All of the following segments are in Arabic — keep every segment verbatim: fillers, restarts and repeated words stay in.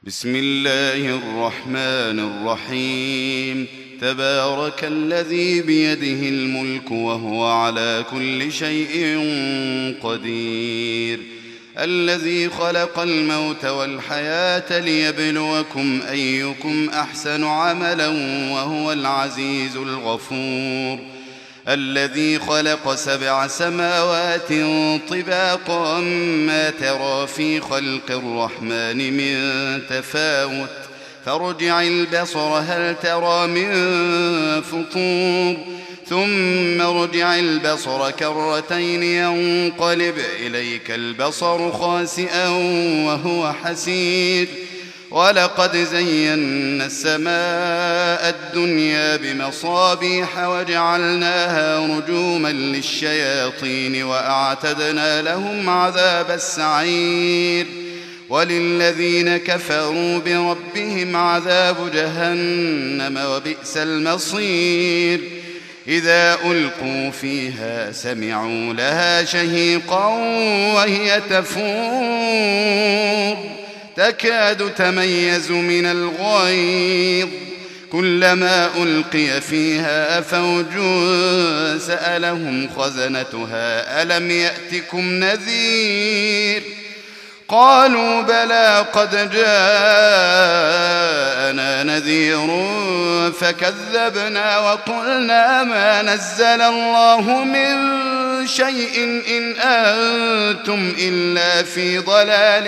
بسم الله الرحمن الرحيم. تبارك الذي بيده الملك وهو على كل شيء قدير، الذي خلق الموت والحياة ليبلوكم أيكم أحسن عملا وهو العزيز الغفور، الذي خلق سبع سماوات طباقا ما ترى في خلق الرحمن من تفاوت، فارجع البصر هل ترى من فطور، ثم ارجع البصر كرتين ينقلب إليك البصر خاسئا وهو حسير، ولقد زينا السماء الدنيا بمصابيح وجعلناها رجوما للشياطين وأعتدنا لهم عذاب السعير، وللذين كفروا بربهم عذاب جهنم وبئس المصير. إذا ألقوا فيها سمعوا لها شهيقا وهي تفور تكاد تميز من الغيظ، كلما ألقي فيها فوج سألهم خزنتها ألم يأتكم نذير، قالوا بلى قد جاءنا نذير فكذبنا وقلنا ما نزل الله من شيء إن أنتم إلا في ضلال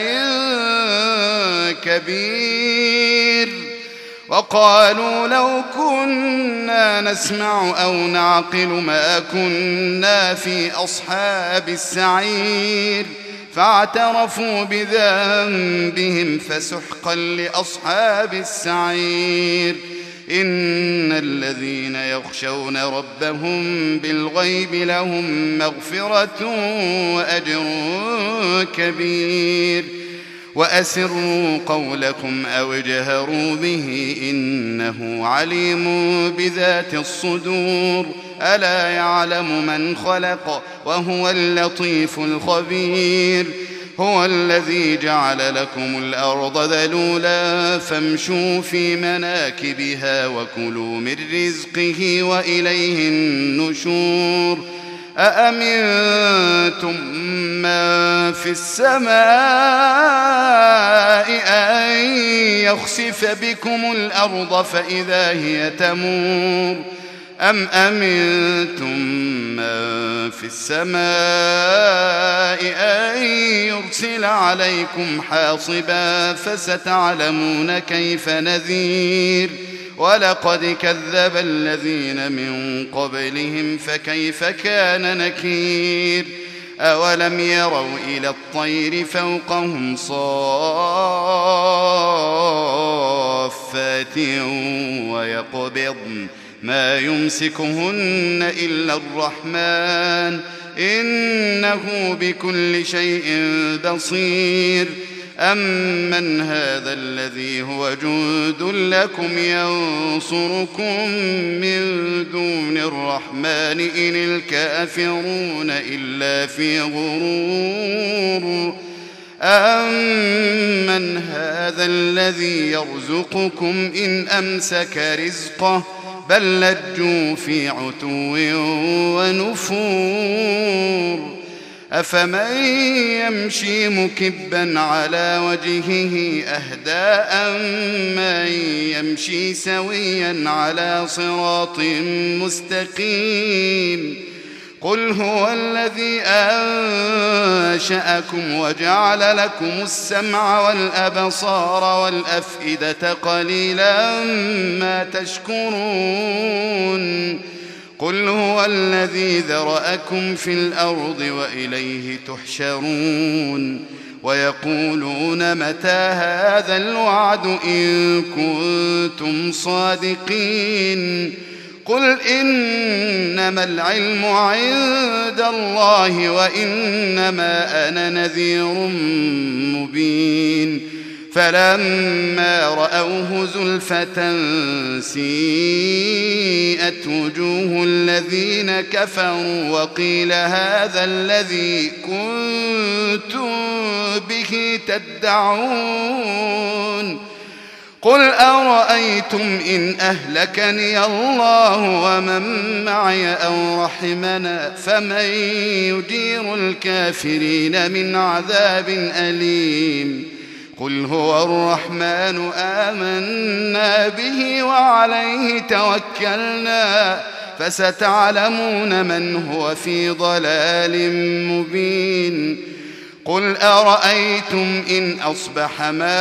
كبير، وقالوا لو كنا نسمع أو نعقل ما كنا في أصحاب السعير، فاعترفوا بذنبهم فسحقا لأصحاب السعير. إن الذين يخشون ربهم بالغيب لهم مغفرة وأجر كبير، وأسروا قولكم أو اجهروا به إنه عليم بذات الصدور، ألا يعلم من خلق وهو اللطيف الخبير. هو الذي جعل لكم الأرض ذلولا فامشوا في مناكبها وكلوا من رزقه وإليه النشور. أأمنتم من في السماء أن يخسف بكم الأرض فإذا هي تمور، أم أمنتم من في السماء أن يرسل عليكم حاصبا فستعلمون كيف نذير. ولقد كذب الذين من قبلهم فكيف كان نكير. أولم يروا إلى الطير فوقهم صافات ويقبضن ما يمسكهن إلا الرحمن إنه بكل شيء بصير. أمن هذا الذي هو جند لكم ينصركم من دون الرحمن إن الكافرون إلا في غرور. أمن هذا الذي يرزقكم إن أمسك رزقه بل لجوا في عتو ونفور. أفمن يمشي مكبا على وجهه أهدى أمن يمشي سويا على صراط مستقيم. قل هو الذي أنشأكم وجعل لكم السمع والأبصار والأفئدة قليلا ما تشكرون. قل هو الذي ذرأكم في الأرض وإليه تحشرون. ويقولون متى هذا الوعد إن كنتم صادقين. قل إنما العلم عند الله وإنما أنا نذير مبين. فلما رأوه زلفة سيئت وجوه الذين كفروا وقيل هذا الذي كنتم به تدعون قل أرأيتم إن أهلكني الله ومن معي أو رحمنا فمن يجير الكافرين من عذاب أليم قل هو الرحمن آمنا به وعليه توكلنا فستعلمون من هو في ضلال مبين قل أرأيتم إن أصبح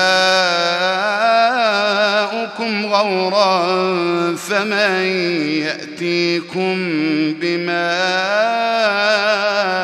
ماؤكم غورا فمن يأتيكم بماء